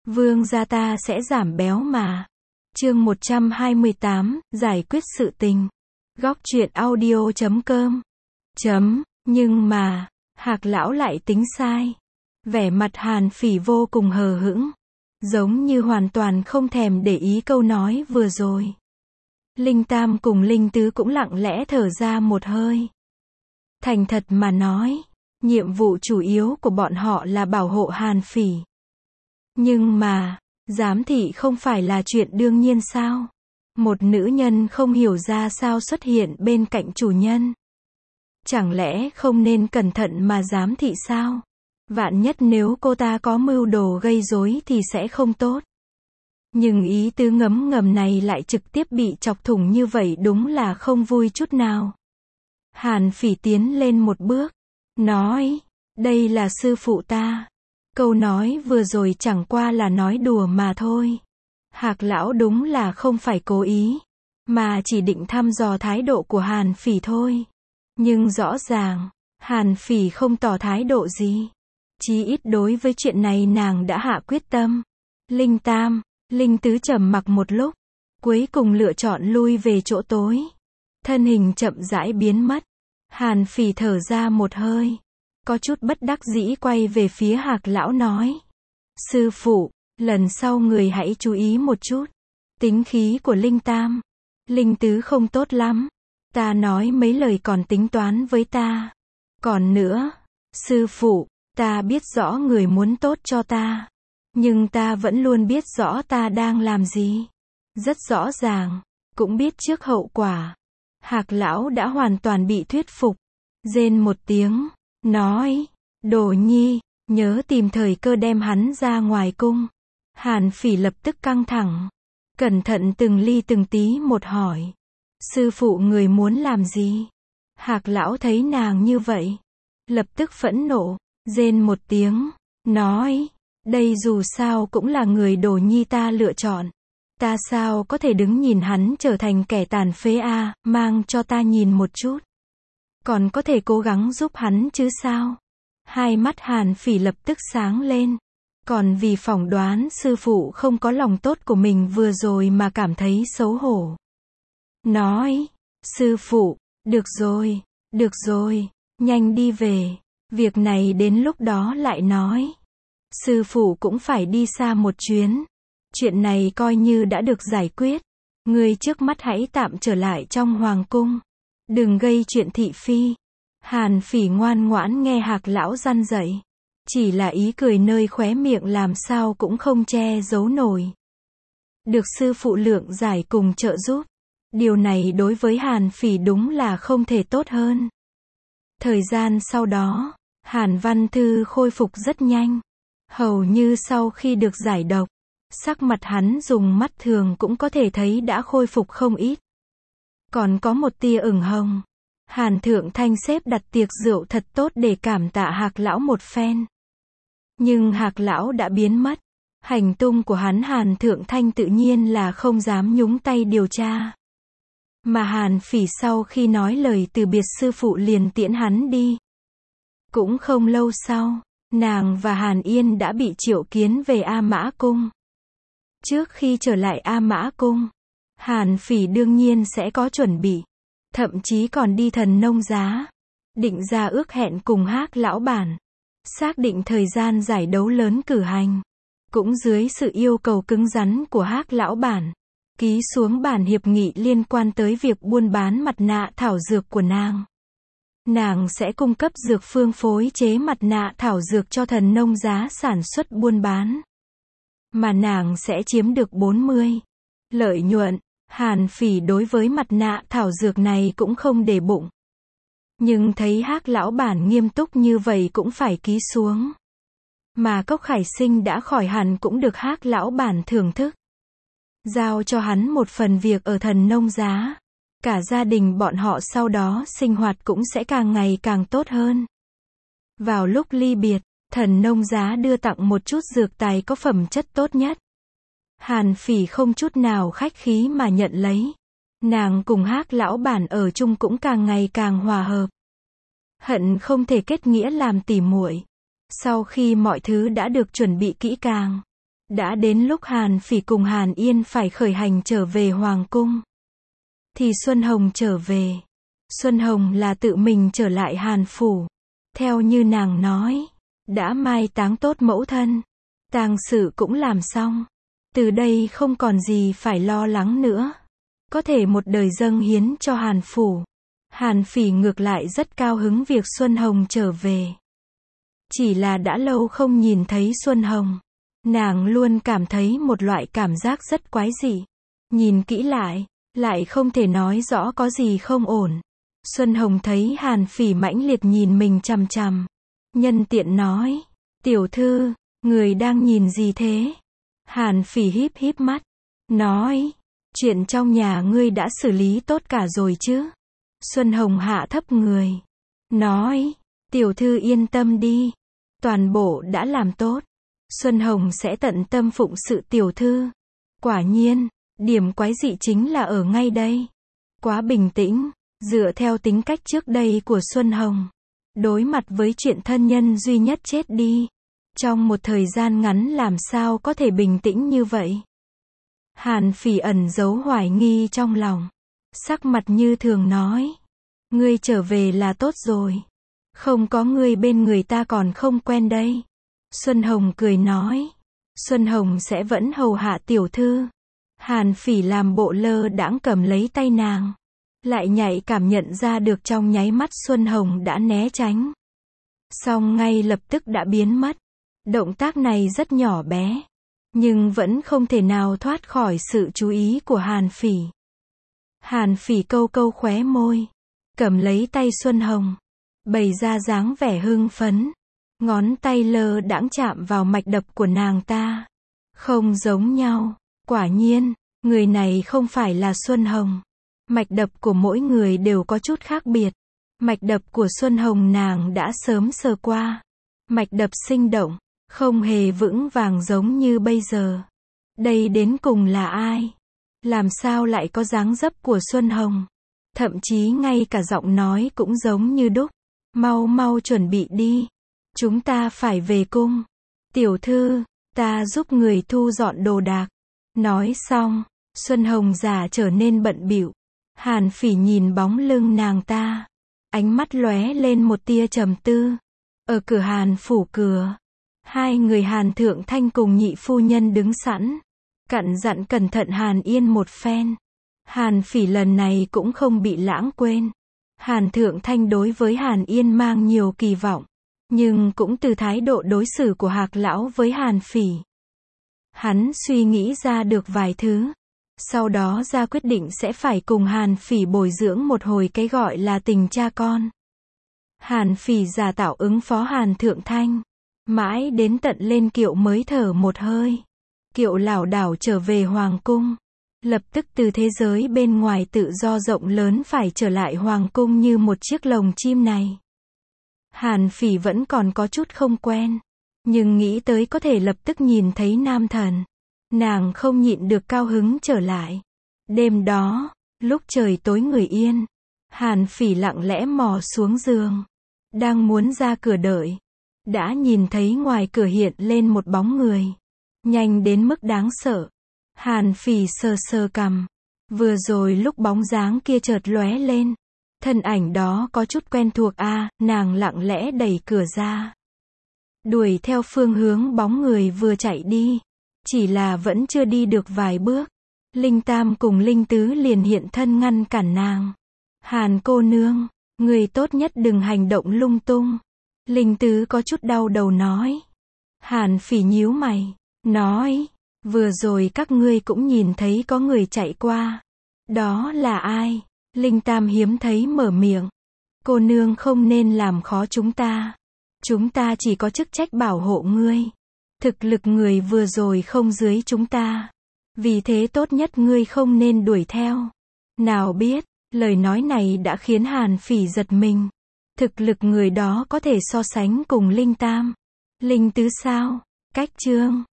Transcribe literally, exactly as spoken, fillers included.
Vương gia ta sẽ giảm béo mà. Chương một trăm hai mươi tám, giải quyết sự tình. Góc truyện audio chấm com. Chấm, nhưng mà, Hạc lão lại tính sai. Vẻ mặt Hàn Phỉ vô cùng hờ hững. Giống như hoàn toàn không thèm để ý câu nói vừa rồi. Linh Tam cùng Linh Tứ cũng lặng lẽ thở ra một hơi. Thành thật mà nói, nhiệm vụ chủ yếu của bọn họ là bảo hộ Hàn Phỉ. Nhưng mà, giám thị không phải là chuyện đương nhiên sao? Một nữ nhân không hiểu ra sao xuất hiện bên cạnh chủ nhân. Chẳng lẽ không nên cẩn thận mà giám thị sao? Vạn nhất nếu cô ta có mưu đồ gây rối thì sẽ không tốt. Nhưng ý tứ ngấm ngầm này lại trực tiếp bị chọc thủng như vậy đúng là không vui chút nào. Hàn Phỉ tiến lên một bước, nói, đây là sư phụ ta. Câu nói vừa rồi chẳng qua là nói đùa mà thôi. Hạc lão đúng là không phải cố ý, mà chỉ định thăm dò thái độ của Hàn Phỉ thôi. Nhưng rõ ràng, Hàn Phỉ không tỏ thái độ gì. Chí ít đối với chuyện này nàng đã hạ quyết tâm. Linh Tam, Linh Tứ trầm mặc một lúc, cuối cùng lựa chọn lui về chỗ tối. Thân hình chậm rãi biến mất. Hàn Phỉ thở ra một hơi, có chút bất đắc dĩ quay về phía Hạc lão nói. Sư phụ, lần sau người hãy chú ý một chút. Tính khí của Linh Tam, Linh Tứ không tốt lắm. Ta nói mấy lời còn tính toán với ta. Còn nữa, sư phụ, ta biết rõ người muốn tốt cho ta. Nhưng ta vẫn luôn biết rõ ta đang làm gì. Rất rõ ràng, cũng biết trước hậu quả. Hạc lão đã hoàn toàn bị thuyết phục. Rên một tiếng, nói, Đồ Nhi, nhớ tìm thời cơ đem hắn ra ngoài cung. Hàn Phỉ lập tức căng thẳng. Cẩn thận từng ly từng tí một hỏi. Sư phụ người muốn làm gì? Hạc lão thấy nàng như vậy, lập tức phẫn nộ, rên một tiếng, nói, đây dù sao cũng là người Đồ Nhi ta lựa chọn. Ta sao có thể đứng nhìn hắn trở thành kẻ tàn phế a, mang cho ta nhìn một chút. Còn có thể cố gắng giúp hắn chứ sao? Hai mắt Hàn Phỉ lập tức sáng lên. Còn vì phỏng đoán sư phụ không có lòng tốt của mình vừa rồi mà cảm thấy xấu hổ. Nói, sư phụ, được rồi, được rồi, nhanh đi về. Việc này đến lúc đó lại nói. Sư phụ cũng phải đi xa một chuyến. Chuyện này coi như đã được giải quyết. Ngươi trước mắt hãy tạm trở lại trong hoàng cung. Đừng gây chuyện thị phi. Hàn Phỉ ngoan ngoãn nghe Hạc lão răn dạy. Chỉ là ý cười nơi khóe miệng làm sao cũng không che giấu nổi. Được sư phụ lượng giải cùng trợ giúp. Điều này đối với Hàn Phỉ đúng là không thể tốt hơn. Thời gian sau đó, Hàn Văn Thư khôi phục rất nhanh. Hầu như sau khi được giải độc, sắc mặt hắn dùng mắt thường cũng có thể thấy đã khôi phục không ít. Còn có một tia ửng hồng. Hàn Thượng Thanh xếp đặt tiệc rượu thật tốt để cảm tạ Hạc lão một phen. Nhưng Hạc lão đã biến mất. Hành tung của hắn Hàn Thượng Thanh tự nhiên là không dám nhúng tay điều tra. Mà Hàn Phỉ sau khi nói lời từ biệt sư phụ liền tiễn hắn đi. Cũng không lâu sau, nàng và Hàn Yên đã bị triệu kiến về A Mã Cung. Trước khi trở lại A Mã Cung, Hàn Phỉ đương nhiên sẽ có chuẩn bị. Thậm chí còn đi Thần Nông Giá. Định ra ước hẹn cùng Hác lão bản. Xác định thời gian giải đấu lớn cử hành. Cũng dưới sự yêu cầu cứng rắn của Hác lão bản. Ký xuống bản hiệp nghị liên quan tới việc buôn bán mặt nạ thảo dược của nàng. Nàng sẽ cung cấp dược phương phối chế mặt nạ thảo dược cho Thần Nông Giá sản xuất buôn bán. Mà nàng sẽ chiếm được bốn mươi. Lợi nhuận. Hàn Phỉ đối với mặt nạ thảo dược này cũng không để bụng. Nhưng thấy Hác lão bản nghiêm túc như vậy cũng phải ký xuống. Mà Cốc Khải Sinh đã khỏi hẳn cũng được Hác lão bản thưởng thức. Giao cho hắn một phần việc ở Thần Nông Giá. Cả gia đình bọn họ sau đó sinh hoạt cũng sẽ càng ngày càng tốt hơn. Vào lúc ly biệt, Thần Nông Giá đưa tặng một chút dược tài có phẩm chất tốt nhất. Hàn Phỉ không chút nào khách khí mà nhận lấy. Nàng cùng Hác lão bản ở chung cũng càng ngày càng hòa hợp. Hận không thể kết nghĩa làm tỉ muội. Sau khi mọi thứ đã được chuẩn bị kỹ càng, Đã đến lúc Hàn Phỉ cùng Hàn Yên phải khởi hành trở về Hoàng cung. Thì Xuân Hồng trở về. Xuân Hồng là tự mình trở lại Hàn phủ. Theo như nàng nói, đã mai táng tốt mẫu thân. Tang sự cũng làm xong. Từ đây không còn gì phải lo lắng nữa. Có thể một đời dâng hiến cho Hàn phủ. Hàn Phỉ ngược lại rất cao hứng việc Xuân Hồng trở về. Chỉ là đã lâu không nhìn thấy Xuân Hồng. Nàng luôn cảm thấy một loại cảm giác rất quái dị. Nhìn kỹ lại, lại không thể nói rõ có gì không ổn. Xuân Hồng thấy Hàn Phỉ mãnh liệt nhìn mình chằm chằm. Nhân tiện nói, tiểu thư, người đang nhìn gì thế? Hàn Phỉ híp híp mắt, nói, chuyện trong nhà ngươi đã xử lý tốt cả rồi chứ? Xuân Hồng hạ thấp người, nói, tiểu thư yên tâm đi, toàn bộ đã làm tốt. Xuân Hồng sẽ tận tâm phụng sự tiểu thư. Quả nhiên, điểm quái dị chính là ở ngay đây. Quá bình tĩnh, dựa theo tính cách trước đây của Xuân Hồng. Đối mặt với chuyện thân nhân duy nhất chết đi. Trong một thời gian ngắn làm sao có thể bình tĩnh như vậy? Hàn Phỉ ẩn giấu hoài nghi trong lòng. Sắc mặt như thường nói. Ngươi trở về là tốt rồi. Không có ngươi bên người ta còn không quen đây. Xuân Hồng cười nói. Xuân Hồng sẽ vẫn hầu hạ tiểu thư. Hàn Phỉ làm bộ lơ đãng cầm lấy tay nàng. Lại nhạy cảm nhận ra được trong nháy mắt Xuân Hồng đã né tránh. Xong ngay lập tức đã biến mất. Động tác này rất nhỏ bé. Nhưng vẫn không thể nào thoát khỏi sự chú ý của Hàn Phỉ. Hàn Phỉ câu câu khóe môi. Cầm lấy tay Xuân Hồng. Bày ra dáng vẻ hưng phấn. Ngón tay lơ đãng chạm vào mạch đập của nàng ta. Không giống nhau. Quả nhiên, người này không phải là Xuân Hồng. Mạch đập của mỗi người đều có chút khác biệt. Mạch đập của Xuân Hồng nàng đã sớm sờ qua. Mạch đập sinh động, không hề vững vàng giống như bây giờ. Đây đến cùng là ai? Làm sao lại có dáng dấp của Xuân Hồng? Thậm chí ngay cả giọng nói cũng giống như đúc. Mau mau chuẩn bị đi. Chúng ta phải về cung. Tiểu thư, ta giúp người thu dọn đồ đạc. Nói xong, Xuân Hồng giả trở nên bận bịu. Hàn Phỉ nhìn bóng lưng nàng ta. Ánh mắt lóe lên một tia trầm tư. Ở cửa Hàn phủ cửa. Hai người Hàn Thượng Thanh cùng nhị phu nhân đứng sẵn. Cặn dặn cẩn thận Hàn Yên một phen. Hàn Phỉ lần này cũng không bị lãng quên. Hàn Thượng Thanh đối với Hàn Yên mang nhiều kỳ vọng. Nhưng cũng từ thái độ đối xử của Hạc lão với Hàn Phỉ. Hắn suy nghĩ ra được vài thứ. Sau đó ra quyết định sẽ phải cùng Hàn Phỉ bồi dưỡng một hồi cái gọi là tình cha con. Hàn Phỉ giả tạo ứng phó Hàn Thượng Thanh. Mãi đến tận lên kiệu mới thở một hơi. Kiệu lảo đảo trở về Hoàng cung. Lập tức từ thế giới bên ngoài tự do rộng lớn phải trở lại Hoàng cung như một chiếc lồng chim này. Hàn Phỉ vẫn còn có chút không quen. Nhưng nghĩ tới có thể lập tức nhìn thấy nam thần. Nàng không nhịn được cao hứng trở lại. Đêm đó, lúc trời tối người yên, Hàn Phỉ lặng lẽ mò xuống giường. Đang muốn ra cửa đợi. Đã nhìn thấy ngoài cửa hiện lên một bóng người. Nhanh đến mức đáng sợ. Hàn Phỉ sờ sờ cằm. Vừa rồi lúc bóng dáng kia chợt lóe lên. Thân ảnh đó có chút quen thuộc a, à, nàng lặng lẽ đẩy cửa ra. Đuổi theo phương hướng bóng người vừa chạy đi. Chỉ là vẫn chưa đi được vài bước. Linh Tam cùng Linh Tứ liền hiện thân ngăn cản nàng. Hàn cô nương, người tốt nhất đừng hành động lung tung. Linh Tứ có chút đau đầu nói. Hàn Phỉ nhíu mày. Nói, vừa rồi các ngươi cũng nhìn thấy có người chạy qua. Đó là ai? Linh Tam hiếm thấy mở miệng. Cô nương không nên làm khó chúng ta. Chúng ta chỉ có chức trách bảo hộ ngươi. Thực lực người vừa rồi không dưới chúng ta. Vì thế tốt nhất ngươi không nên đuổi theo. Nào biết, lời nói này đã khiến Hàn Phỉ giật mình. Thực lực người đó có thể so sánh cùng Linh Tam. Linh Tứ sao? Cách chương.